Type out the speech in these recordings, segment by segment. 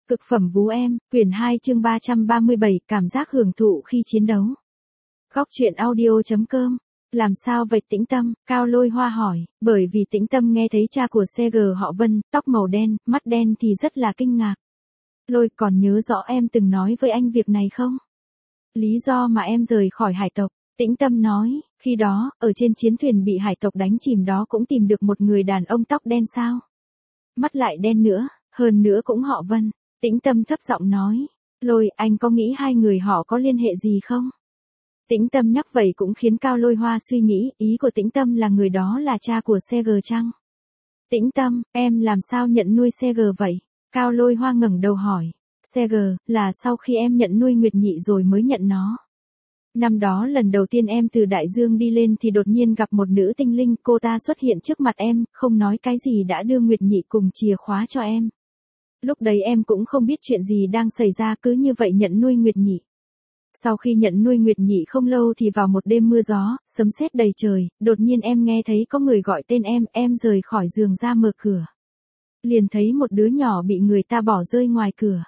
Cực phẩm vú em, quyển 2 chương 337, cảm giác hưởng thụ khi chiến đấu. Góc truyện audio.com. Làm sao vậy Tĩnh Tâm? Cao Lôi Hoa hỏi, bởi vì Tĩnh Tâm nghe thấy cha của CG họ Vân, tóc màu đen, mắt đen thì rất là kinh ngạc. Lôi, còn nhớ rõ em từng nói với anh việc này không? Lý do mà em rời khỏi hải tộc, Tĩnh Tâm nói, khi đó, ở trên chiến thuyền bị hải tộc đánh chìm đó cũng tìm được một người đàn ông tóc đen sao? Mắt lại đen nữa, hơn nữa cũng họ Vân. Tĩnh Tâm thấp giọng nói, Lôi, anh có nghĩ hai người họ có liên hệ gì không? Tĩnh Tâm nhắc vậy cũng khiến Cao Lôi Hoa suy nghĩ, ý của Tĩnh Tâm là người đó là cha của CG chăng? Tĩnh Tâm, em làm sao nhận nuôi CG vậy? Cao Lôi Hoa ngẩng đầu hỏi, CG, là sau khi em nhận nuôi Nguyệt Nhị rồi mới nhận nó. Năm đó lần đầu tiên em từ đại dương đi lên thì đột nhiên gặp một nữ tinh linh, cô ta xuất hiện trước mặt em, không nói cái gì đã đưa Nguyệt Nhị cùng chìa khóa cho em. Lúc đấy em cũng không biết chuyện gì đang xảy ra, cứ như vậy nhận nuôi Nguyệt Nhị. Sau khi nhận nuôi Nguyệt Nhị không lâu thì vào một đêm mưa gió, sấm sét đầy trời, đột nhiên em nghe thấy có người gọi tên em rời khỏi giường ra mở cửa. Liền thấy một đứa nhỏ bị người ta bỏ rơi ngoài cửa.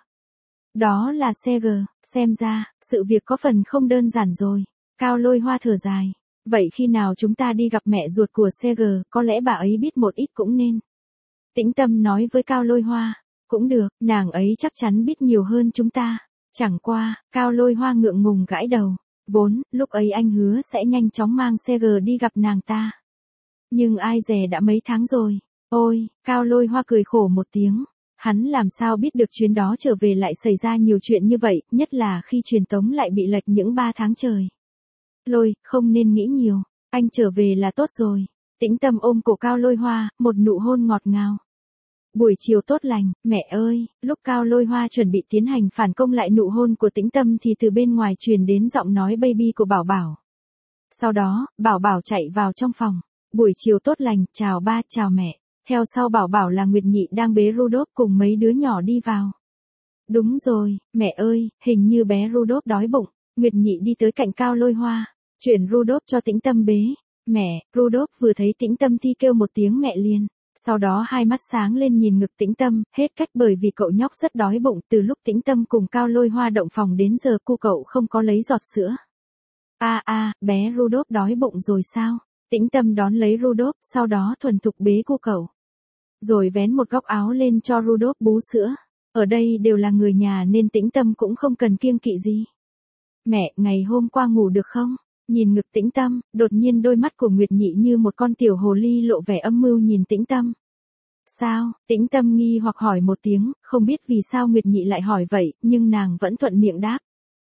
Đó là CG, xem ra, sự việc có phần không đơn giản rồi. Cao Lôi Hoa thở dài. Vậy khi nào chúng ta đi gặp mẹ ruột của CG, có lẽ bà ấy biết một ít cũng nên. Tĩnh Tâm nói với Cao Lôi Hoa. Cũng được, nàng ấy chắc chắn biết nhiều hơn chúng ta. Chẳng qua, Cao Lôi Hoa ngượng ngùng gãi đầu. Vốn, lúc ấy anh hứa sẽ nhanh chóng mang CG đi gặp nàng ta. Nhưng ai dè đã mấy tháng rồi. Ôi, Cao Lôi Hoa cười khổ một tiếng. Hắn làm sao biết được chuyến đó trở về lại xảy ra nhiều chuyện như vậy, nhất là khi truyền tống lại bị lệch những 3 tháng trời. Lôi, không nên nghĩ nhiều, anh trở về là tốt rồi. Tĩnh Tâm ôm cổ Cao Lôi Hoa, một nụ hôn ngọt ngào. Buổi chiều tốt lành, mẹ ơi, lúc Cao Lôi Hoa chuẩn bị tiến hành phản công lại nụ hôn của Tĩnh Tâm thì từ bên ngoài truyền đến giọng nói baby của Bảo Bảo. Sau đó, Bảo Bảo chạy vào trong phòng. Buổi chiều tốt lành, chào ba, chào mẹ. Theo sau Bảo Bảo là Nguyệt Nhị đang bế Rudolph cùng mấy đứa nhỏ đi vào. Đúng rồi, mẹ ơi, hình như bé Rudolph đói bụng. Nguyệt Nhị đi tới cạnh Cao Lôi Hoa, chuyển Rudolph cho Tĩnh Tâm bế. Mẹ, Rudolph vừa thấy Tĩnh Tâm thì kêu một tiếng mẹ liền. Sau đó hai mắt sáng lên nhìn ngực Tĩnh Tâm, hết cách bởi vì cậu nhóc rất đói bụng. Từ lúc Tĩnh Tâm cùng Cao Lôi Hoa động phòng đến giờ cô cậu không có lấy giọt sữa. Bé Rudolph đói bụng rồi sao? Tĩnh Tâm đón lấy Rudolph, sau đó thuần thục bế cô cậu. Rồi vén một góc áo lên cho Rudolph bú sữa. Ở đây đều là người nhà nên Tĩnh Tâm cũng không cần kiêng kỵ gì. Mẹ, ngày hôm qua ngủ được không? Nhìn ngực Tĩnh Tâm, đột nhiên đôi mắt của Nguyệt Nhị như một con tiểu hồ ly lộ vẻ âm mưu nhìn Tĩnh Tâm. Sao? Tĩnh Tâm nghi hoặc hỏi một tiếng, không biết vì sao Nguyệt Nhị lại hỏi vậy, nhưng nàng vẫn thuận miệng đáp.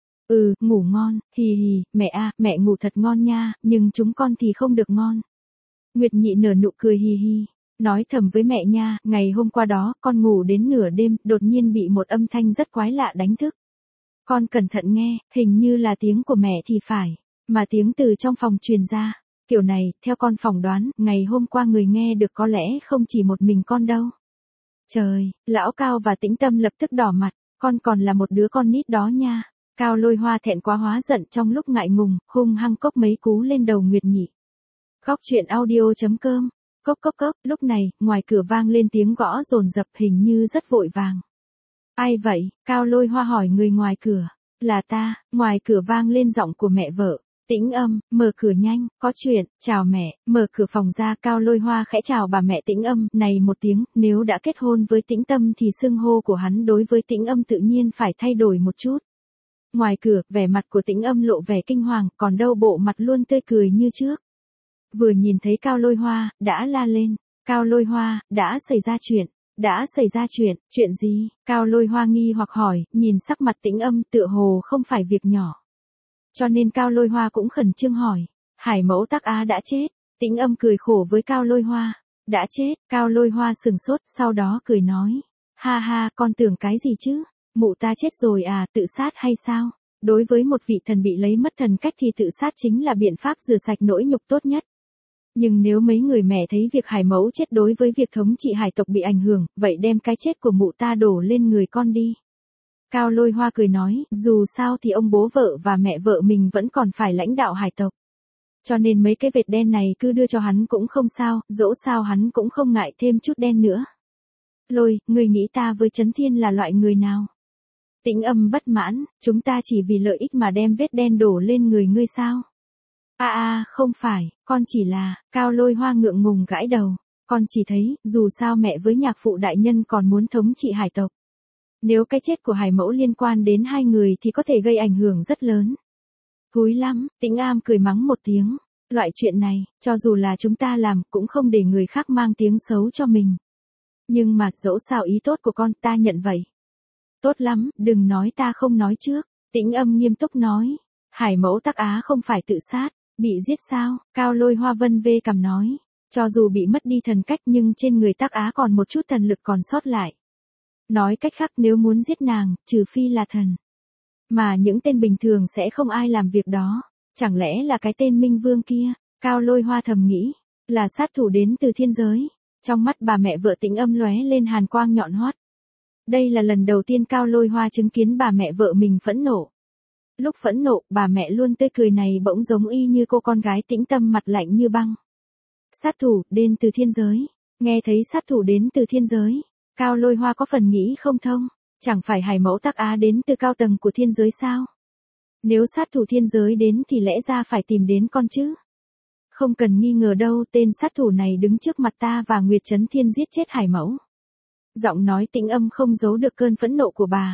Ngủ ngon, hì hì, mẹ ngủ thật ngon nha, nhưng chúng con thì không được ngon. Nguyệt Nhị nở nụ cười hì hì, nói thầm với mẹ nha, ngày hôm qua đó, con ngủ đến nửa đêm, đột nhiên bị một âm thanh rất quái lạ đánh thức. Con cẩn thận nghe, hình như là tiếng của mẹ thì phải, mà tiếng từ trong phòng truyền ra. Kiểu này, theo con phỏng đoán, ngày hôm qua người nghe được có lẽ không chỉ một mình con đâu. Trời, lão Cao và Tĩnh Tâm lập tức đỏ mặt, con còn là một đứa con nít đó nha. Cao Lôi Hoa thẹn quá hóa giận trong lúc ngại ngùng, hung hăng cốc mấy cú lên đầu Nguyệt Nhị. Góc truyện audio.com. Cốc, lúc này, ngoài cửa vang lên tiếng gõ dồn dập hình như rất vội vàng. Ai vậy? Cao Lôi Hoa hỏi người ngoài cửa. Là ta, ngoài cửa vang lên giọng của mẹ vợ. Tĩnh Âm, mở cửa nhanh, có chuyện, chào mẹ, mở cửa phòng ra. Cao Lôi Hoa khẽ chào bà mẹ Tĩnh Âm, này một tiếng, nếu đã kết hôn với Tĩnh Tâm thì xưng hô của hắn đối với Tĩnh Âm tự nhiên phải thay đổi một chút. Ngoài cửa, vẻ mặt của Tĩnh Âm lộ vẻ kinh hoàng, còn đâu bộ mặt luôn tươi cười như trước. Vừa nhìn thấy Cao Lôi Hoa, đã la lên. Cao Lôi Hoa, đã xảy ra chuyện, chuyện gì? Cao Lôi Hoa nghi hoặc hỏi, nhìn sắc mặt Tĩnh Âm tựa hồ không phải việc nhỏ. Cho nên Cao Lôi Hoa cũng khẩn trương hỏi, Hải mẫu Tắc Á đã chết. Tĩnh Âm cười khổ với Cao Lôi Hoa, đã chết. Cao Lôi Hoa sừng sốt, sau đó cười nói, ha ha, con tưởng cái gì chứ? Mụ ta chết rồi à, tự sát hay sao? Đối với một vị thần bị lấy mất thần cách thì tự sát chính là biện pháp rửa sạch nỗi nhục tốt nhất. Nhưng nếu mấy người mẹ thấy việc Hải mẫu chết đối với việc thống trị hải tộc bị ảnh hưởng, vậy đem cái chết của mụ ta đổ lên người con đi. Cao Lôi Hoa cười nói, dù sao thì ông bố vợ và mẹ vợ mình vẫn còn phải lãnh đạo hải tộc. Cho nên mấy cái vệt đen này cứ đưa cho hắn cũng không sao, dẫu sao hắn cũng không ngại thêm chút đen nữa. Lôi, ngươi nghĩ ta với Trấn Thiên là loại người nào? Tĩnh Âm bất mãn, chúng ta chỉ vì lợi ích mà đem vết đen đổ lên người ngươi sao? Không phải, con chỉ là, Cao Lôi Hoa ngượng ngùng gãi đầu. Con chỉ thấy, dù sao mẹ với nhạc phụ đại nhân còn muốn thống trị hải tộc. Nếu cái chết của hải mẫu liên quan đến hai người thì có thể gây ảnh hưởng rất lớn. Thúi lắm, Tĩnh Am cười mắng một tiếng. Loại chuyện này, cho dù là chúng ta làm, cũng không để người khác mang tiếng xấu cho mình. Nhưng mà, dẫu sao ý tốt của con, ta nhận vậy. Tốt lắm, đừng nói ta không nói trước. Tĩnh Âm nghiêm túc nói. Hải mẫu Tắc Á không phải tự sát, bị giết sao? Cao Lôi Hoa vân vê cằm nói. Cho dù bị mất đi thần cách nhưng trên người Tắc Á còn một chút thần lực còn sót lại. Nói cách khác nếu muốn giết nàng, trừ phi là thần. Mà những tên bình thường sẽ không ai làm việc đó. Chẳng lẽ là cái tên Minh Vương kia? Cao Lôi Hoa thầm nghĩ. Là sát thủ đến từ thiên giới. Trong mắt bà mẹ vợ Tĩnh Âm lóe lên hàn quang nhọn hoắt. Đây là lần đầu tiên Cao Lôi Hoa chứng kiến bà mẹ vợ mình phẫn nộ. Lúc phẫn nộ, bà mẹ luôn tươi cười này bỗng giống y như cô con gái Tĩnh Tâm mặt lạnh như băng. Sát thủ, đến từ thiên giới. Nghe thấy sát thủ đến từ thiên giới. Cao Lôi Hoa có phần nghĩ không thông. Chẳng phải hải mẫu Tắc Á đến từ cao tầng của thiên giới sao? Nếu sát thủ thiên giới đến thì lẽ ra phải tìm đến con chứ? Không cần nghi ngờ đâu, tên sát thủ này đứng trước mặt ta và Nguyệt Trấn Thiên giết chết hải mẫu. Giọng nói Tĩnh Âm không giấu được cơn phẫn nộ của bà.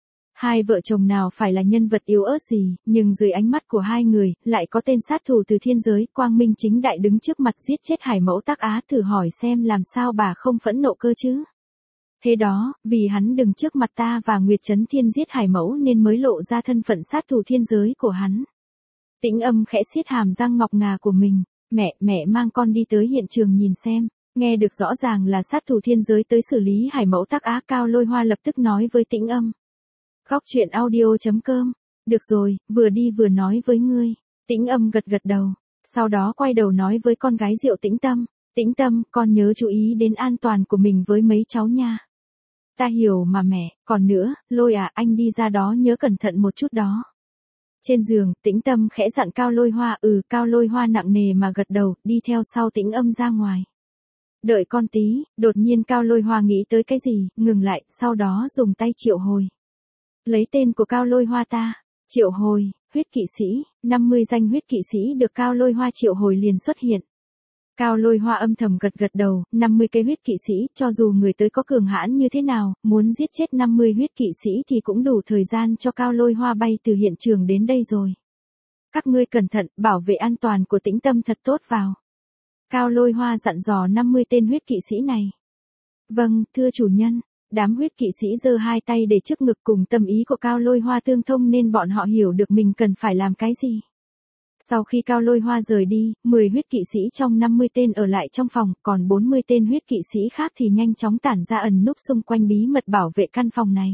Hai vợ chồng nào phải là nhân vật yếu ớt gì, nhưng dưới ánh mắt của hai người, lại có tên sát thủ từ thiên giới, quang minh chính đại đứng trước mặt giết chết hải mẫu Tắc Á, thử hỏi xem làm sao bà không phẫn nộ cơ chứ? Thế đó, vì hắn đứng trước mặt ta và Nguyệt Trấn Thiên giết hải mẫu nên mới lộ ra thân phận sát thủ thiên giới của hắn. Tĩnh Âm khẽ siết hàm răng ngọc ngà của mình. Mẹ mang con đi tới hiện trường nhìn xem. Nghe được rõ ràng là sát thủ thiên giới tới xử lý hải mẫu Tắc Á. Cao Lôi Hoa lập tức nói với Tĩnh Âm. Góc truyện audio.com. Được rồi, vừa đi vừa nói với ngươi. Tĩnh Âm gật gật đầu. Sau đó quay đầu nói với con gái Diệu Tĩnh Tâm. Tĩnh Tâm, con nhớ chú ý đến an toàn của mình với mấy cháu nha. Ta hiểu mà mẹ, còn nữa, Lôi anh đi ra đó nhớ cẩn thận một chút đó. Trên giường, Tĩnh Tâm khẽ dặn Cao Lôi Hoa. Cao Lôi Hoa nặng nề mà gật đầu, đi theo sau Tĩnh Âm ra ngoài. Đợi con tí, đột nhiên Cao Lôi Hoa nghĩ tới cái gì, ngừng lại, sau đó dùng tay triệu hồi. Lấy tên của Cao Lôi Hoa ta, triệu hồi, huyết kỵ sĩ, 50 danh huyết kỵ sĩ được Cao Lôi Hoa triệu hồi liền xuất hiện. Cao Lôi Hoa âm thầm gật gật đầu, 50 cái huyết kỵ sĩ, cho dù người tới có cường hãn như thế nào, muốn giết chết 50 huyết kỵ sĩ thì cũng đủ thời gian cho Cao Lôi Hoa bay từ hiện trường đến đây rồi. Các ngươi cẩn thận, bảo vệ an toàn của Tĩnh Tâm thật tốt vào. Cao Lôi Hoa dặn dò 50 tên huyết kỵ sĩ này. Vâng, thưa chủ nhân. Đám huyết kỵ sĩ giơ hai tay để trước ngực, cùng tâm ý của Cao Lôi Hoa tương thông nên bọn họ hiểu được mình cần phải làm cái gì. Sau khi Cao Lôi Hoa rời đi, 10 huyết kỵ sĩ trong 50 tên ở lại trong phòng, còn 40 tên huyết kỵ sĩ khác thì nhanh chóng tản ra ẩn núp xung quanh bí mật bảo vệ căn phòng này.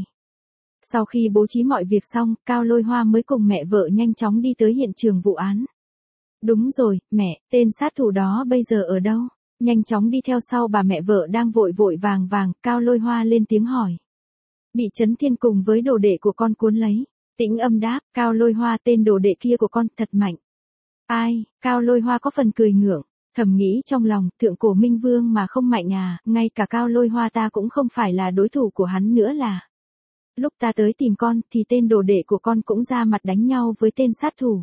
Sau khi bố trí mọi việc xong, Cao Lôi Hoa mới cùng mẹ vợ nhanh chóng đi tới hiện trường vụ án. Đúng rồi, mẹ, tên sát thủ đó bây giờ ở đâu? Nhanh chóng đi theo sau bà mẹ vợ đang vội vội vàng vàng, Cao Lôi Hoa lên tiếng hỏi. Bị Trấn Thiên cùng với đồ đệ của con cuốn lấy. Tĩnh Âm đáp, Cao Lôi Hoa tên đồ đệ kia của con thật mạnh. Ai, Cao Lôi Hoa có phần cười ngượng, thầm nghĩ trong lòng, thượng cổ Minh Vương mà không mạnh à, ngay cả Cao Lôi Hoa ta cũng không phải là đối thủ của hắn nữa là. Lúc ta tới tìm con thì tên đồ đệ của con cũng ra mặt đánh nhau với tên sát thủ.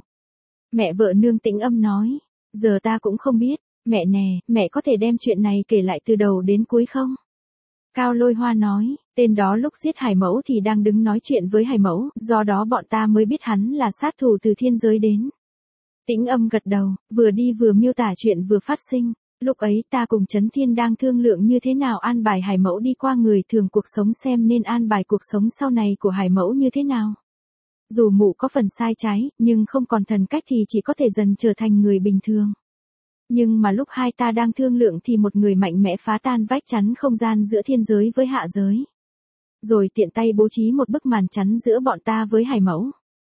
Mẹ vợ nương Tĩnh Âm nói, giờ ta cũng không biết. Mẹ nè, mẹ có thể đem chuyện này kể lại từ đầu đến cuối không? Cao Lôi Hoa nói, tên đó lúc giết hải mẫu thì đang đứng nói chuyện với hải mẫu, do đó bọn ta mới biết hắn là sát thủ từ thiên giới đến. Tĩnh Âm gật đầu, vừa đi vừa miêu tả chuyện vừa phát sinh. Lúc ấy ta cùng Trấn Thiên đang thương lượng như thế nào an bài hải mẫu đi qua người thường cuộc sống, xem nên an bài cuộc sống sau này của hải mẫu như thế nào. Dù mụ có phần sai trái, nhưng không còn thần cách thì chỉ có thể dần trở thành người bình thường. Nhưng mà lúc hai ta đang thương lượng thì một người mạnh mẽ phá tan vách chắn không gian giữa thiên giới với hạ giới. Rồi tiện tay bố trí một bức màn chắn giữa bọn ta với hải mẫu.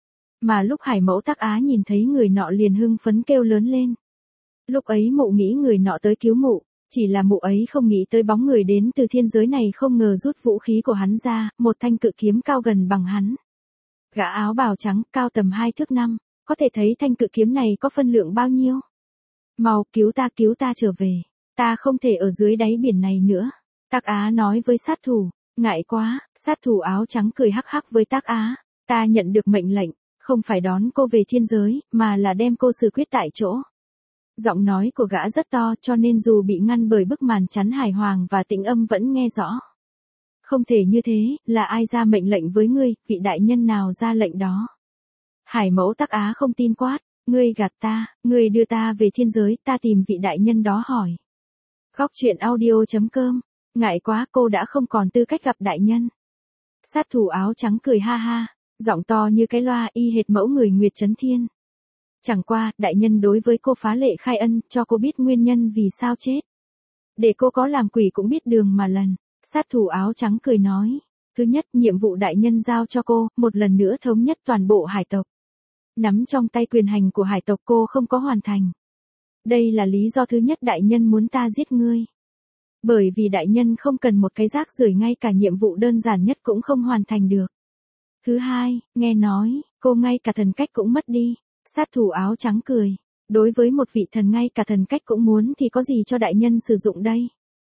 Mà lúc hải mẫu Tắc Á nhìn thấy người nọ liền hưng phấn kêu lớn lên. Lúc ấy mụ nghĩ người nọ tới cứu mụ, chỉ là mụ ấy không nghĩ tới bóng người đến từ thiên giới này không ngờ rút vũ khí của hắn ra, một thanh cự kiếm cao gần bằng hắn. Gã áo bào trắng, cao tầm 2 thước 5, có thể thấy thanh cự kiếm này có phân lượng bao nhiêu. Mau, cứu ta trở về. Ta không thể ở dưới đáy biển này nữa. Tắc Á nói với sát thủ, ngại quá, sát thủ áo trắng cười hắc hắc với Tắc Á, ta nhận được mệnh lệnh, không phải đón cô về thiên giới, mà là đem cô xử quyết tại chỗ. Giọng nói của gã rất to cho nên dù bị ngăn bởi bức màn chắn Hải Hoàng và Tĩnh Âm vẫn nghe rõ. Không thể như thế, là ai ra mệnh lệnh với ngươi, vị đại nhân nào ra lệnh đó? Hải mẫu Tắc Á không tin quát, ngươi gạt ta, ngươi đưa ta về thiên giới, ta tìm vị đại nhân đó hỏi. Góc truyện audio.com, ngại quá cô đã không còn tư cách gặp đại nhân. Sát thủ áo trắng cười ha ha, giọng to như cái loa y hệt mẫu người Nguyệt Chấn Thiên. Chẳng qua, đại nhân đối với cô phá lệ khai ân, cho cô biết nguyên nhân vì sao chết. Để cô có làm quỷ cũng biết đường mà lần. Sát thủ áo trắng cười nói. Thứ nhất, nhiệm vụ đại nhân giao cho cô, một lần nữa thống nhất toàn bộ hải tộc. Nắm trong tay quyền hành của hải tộc cô không có hoàn thành. Đây là lý do thứ nhất đại nhân muốn ta giết ngươi. Bởi vì đại nhân không cần một cái rác rưởi, ngay cả nhiệm vụ đơn giản nhất cũng không hoàn thành được. Thứ hai, nghe nói, cô ngay cả thần cách cũng mất đi. Sát thủ áo trắng cười. Đối với một vị thần ngay cả thần cách cũng muốn thì có gì cho đại nhân sử dụng đây?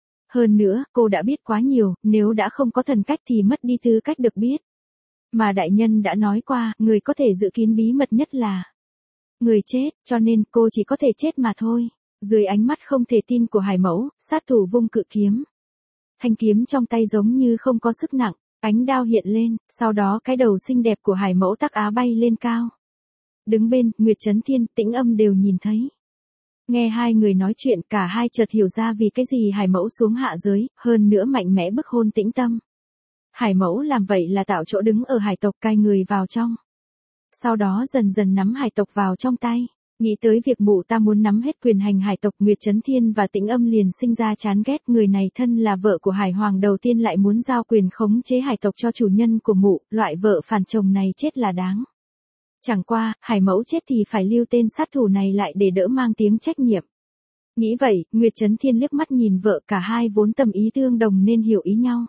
Hơn nữa, cô đã biết quá nhiều, nếu đã không có thần cách thì mất đi tư cách được biết. Mà đại nhân đã nói qua, người có thể giữ kín bí mật nhất là người chết, cho nên cô chỉ có thể chết mà thôi. Dưới ánh mắt không thể tin của Hải mẫu, sát thủ vung cự kiếm. Thanh kiếm trong tay giống như không có sức nặng, ánh đao hiện lên, sau đó cái đầu xinh đẹp của Hải mẫu Tắc Á bay lên cao. Đứng bên, Nguyệt Chấn Thiên, Tĩnh Âm đều nhìn thấy. Nghe hai người nói chuyện, cả hai chợt hiểu ra vì cái gì Hải mẫu xuống hạ giới, hơn nữa mạnh mẽ bức hôn Tĩnh Tâm. Hải mẫu làm vậy là tạo chỗ đứng ở hải tộc, cai người vào trong. Sau đó dần dần nắm hải tộc vào trong tay. Nghĩ tới việc mụ ta muốn nắm hết quyền hành hải tộc, Nguyệt Chấn Thiên và Tĩnh Âm liền sinh ra chán ghét. Người này thân là vợ của Hải Hoàng đầu tiên lại muốn giao quyền khống chế hải tộc cho chủ nhân của mụ, loại vợ phản chồng này chết là đáng. Chẳng qua, Hải mẫu chết thì phải lưu tên sát thủ này lại để đỡ mang tiếng trách nhiệm. Nghĩ vậy, Nguyệt Chấn Thiên liếc mắt nhìn vợ, cả hai vốn tâm ý tương đồng nên hiểu ý nhau.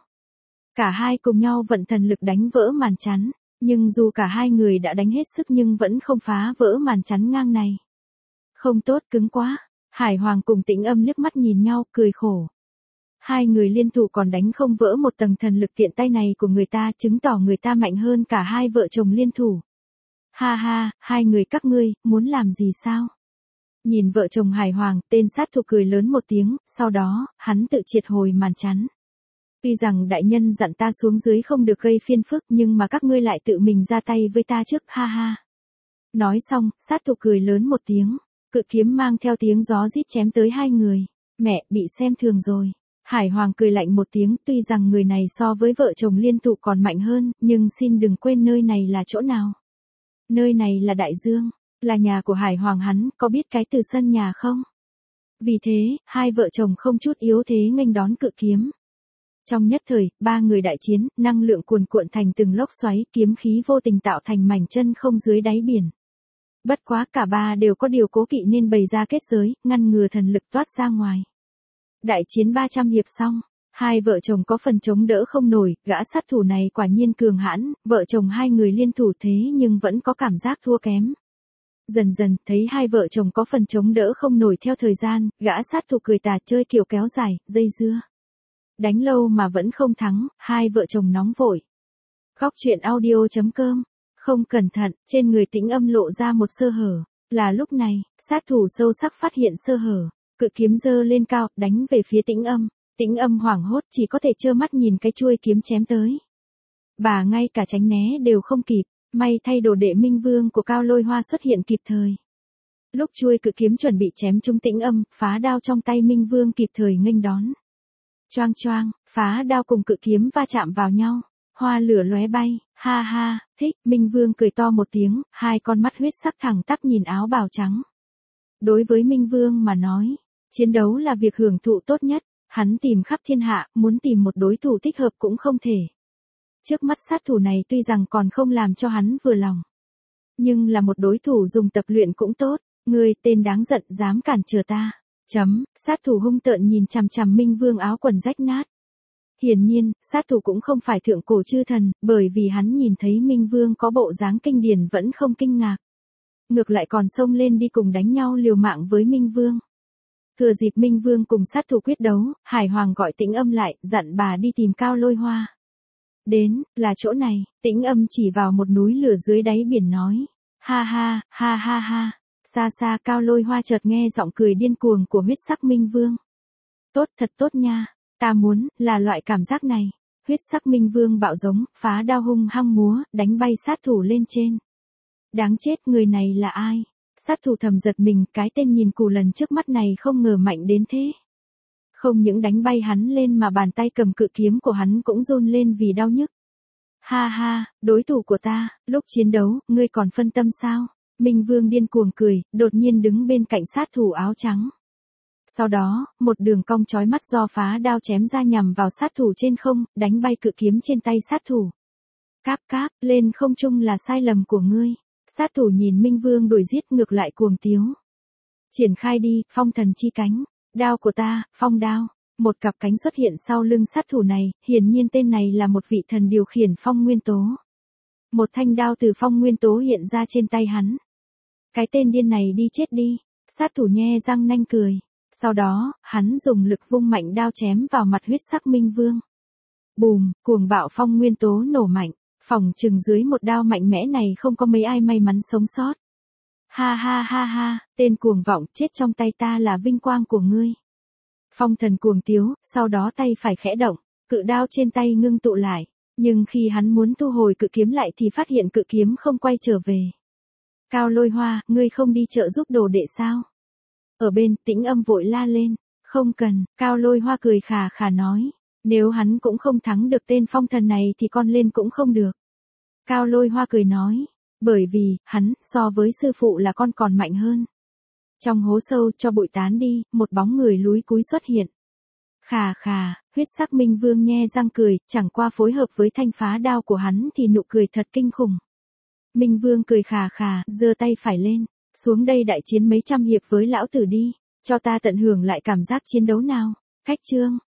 Cả hai cùng nhau vận thần lực đánh vỡ màn chắn, nhưng dù cả hai người đã đánh hết sức nhưng vẫn không phá vỡ màn chắn ngang này. Không tốt, cứng quá. Hải Hoàng cùng Tĩnh Âm liếc mắt nhìn nhau, cười khổ. Hai người liên thủ còn đánh không vỡ một tầng thần lực tiện tay này của người ta, chứng tỏ người ta mạnh hơn cả hai vợ chồng liên thủ. Ha ha, hai người các ngươi, muốn làm gì sao? Nhìn vợ chồng Hải Hoàng, tên sát thủ cười lớn một tiếng, sau đó, hắn tự triệt hồi màn chắn. Tuy rằng đại nhân dặn ta xuống dưới không được gây phiền phức nhưng mà các ngươi lại tự mình ra tay với ta trước, ha ha. Nói xong, sát thủ cười lớn một tiếng, cự kiếm mang theo tiếng gió rít chém tới hai người. Mẹ, bị xem thường rồi. Hải Hoàng cười lạnh một tiếng, tuy rằng người này so với vợ chồng liên thủ còn mạnh hơn, nhưng xin đừng quên nơi này là chỗ nào. Nơi này là Đại Dương, là nhà của Hải Hoàng hắn, có biết cái từ sân nhà không? Vì thế, hai vợ chồng không chút yếu thế nghênh đón cự kiếm. Trong nhất thời, ba người đại chiến, năng lượng cuồn cuộn thành từng lốc xoáy, kiếm khí vô tình tạo thành mảnh chân không dưới đáy biển. Bất quá cả ba đều có điều cố kỵ nên bày ra kết giới, ngăn ngừa thần lực toát ra ngoài. Đại chiến 300 hiệp xong, hai vợ chồng có phần chống đỡ không nổi, gã sát thủ này quả nhiên cường hãn, vợ chồng hai người liên thủ thế nhưng vẫn có cảm giác thua kém. Dần dần, thấy hai vợ chồng có phần chống đỡ không nổi theo thời gian, gã sát thủ cười tà chơi kiểu kéo dài, dây dưa. Đánh lâu mà vẫn không thắng, hai vợ chồng nóng vội. Góc truyện audio.com, không cẩn thận, trên người Tĩnh Âm lộ ra một sơ hở. Là lúc này, sát thủ sâu sắc phát hiện sơ hở, cự kiếm giơ lên cao, đánh về phía Tĩnh Âm. Tĩnh Âm hoảng hốt chỉ có thể trơ mắt nhìn cái chuôi kiếm chém tới. Bà ngay cả tránh né đều không kịp, may thay đồ đệ Minh Vương của Cao Lôi Hoa xuất hiện kịp thời. Lúc chuôi cự kiếm chuẩn bị chém trúng Tĩnh Âm, phá đao trong tay Minh Vương kịp thời nghênh đón. Choang choang, phá đao cùng cự kiếm va chạm vào nhau, hoa lửa lóe bay, ha ha, thích, Minh Vương cười to một tiếng, hai con mắt huyết sắc thẳng tắp nhìn áo bào trắng. Đối với Minh Vương mà nói, chiến đấu là việc hưởng thụ tốt nhất, hắn tìm khắp thiên hạ, muốn tìm một đối thủ thích hợp cũng không thể. Trước mắt sát thủ này tuy rằng còn không làm cho hắn vừa lòng, nhưng là một đối thủ dùng tập luyện cũng tốt, ngươi tên đáng giận dám cản trở ta. Sát thủ hung tợn nhìn chằm chằm Minh Vương áo quần rách nát. Hiển nhiên, sát thủ cũng không phải thượng cổ chư thần, bởi vì hắn nhìn thấy Minh Vương có bộ dáng kinh điển vẫn không kinh ngạc. Ngược lại còn xông lên đi cùng đánh nhau liều mạng với Minh Vương. Thừa dịp Minh Vương cùng sát thủ quyết đấu, Hải Hoàng gọi Tĩnh Âm lại, dặn bà đi tìm Cao Lôi Hoa. Đến, là chỗ này, Tĩnh Âm chỉ vào một núi lửa dưới đáy biển nói. Ha ha, ha ha ha. Xa xa Cao Lôi Hoa chợt nghe giọng cười điên cuồng của huyết sắc Minh Vương. Tốt, thật tốt nha. Ta muốn, là loại cảm giác này. Huyết sắc Minh Vương bạo giống, phá đao hung hăng múa, đánh bay sát thủ lên trên. Đáng chết, người này là ai? Sát thủ thầm giật mình, cái tên nhìn cù lần trước mắt này không ngờ mạnh đến thế. Không những đánh bay hắn lên mà bàn tay cầm cự kiếm của hắn cũng run lên vì đau nhức. Ha ha, đối thủ của ta, lúc chiến đấu, ngươi còn phân tâm sao? Minh Vương điên cuồng cười, đột nhiên đứng bên cạnh sát thủ áo trắng. Sau đó, một đường cong chói mắt do phá đao chém ra nhằm vào sát thủ trên không, đánh bay cự kiếm trên tay sát thủ. Cáp cáp, lên không trung là sai lầm của ngươi. Sát thủ nhìn Minh Vương đuổi giết ngược lại cuồng tiếu. Triển khai đi, phong thần chi cánh. Đao của ta, phong đao. Một cặp cánh xuất hiện sau lưng sát thủ này, hiển nhiên tên này là một vị thần điều khiển phong nguyên tố. Một thanh đao từ phong nguyên tố hiện ra trên tay hắn. Cái tên điên này đi chết đi. Sát thủ nhe răng nanh cười. Sau đó, hắn dùng lực vung mạnh đao chém vào mặt huyết sắc Minh Vương. Bùm, cuồng bạo phong nguyên tố nổ mạnh. Phỏng chừng dưới một đao mạnh mẽ này không có mấy ai may mắn sống sót. Ha ha ha ha, tên cuồng vọng, chết trong tay ta là vinh quang của ngươi. Phong thần cuồng tiếu, sau đó tay phải khẽ động, cự đao trên tay ngưng tụ lại. Nhưng khi hắn muốn thu hồi cự kiếm lại thì phát hiện cự kiếm không quay trở về. Cao Lôi Hoa, ngươi không đi trợ giúp đồ đệ sao? Ở bên, Tĩnh Âm vội la lên. Không cần, Cao Lôi Hoa cười khà khà nói. Nếu hắn cũng không thắng được tên phong thần này thì con lên cũng không được. Cao Lôi Hoa cười nói. Bởi vì, hắn, so với sư phụ là con còn mạnh hơn. Trong hố sâu cho bụi tán đi, một bóng người lúi cúi xuất hiện. Khà khà, huyết sắc Minh Vương nhe răng cười, chẳng qua phối hợp với thanh phá đao của hắn thì nụ cười thật kinh khủng. Minh Vương cười khà khà, giơ tay phải lên. Xuống đây đại chiến mấy trăm hiệp với lão tử đi. Cho ta tận hưởng lại cảm giác chiến đấu nào. Cách chương.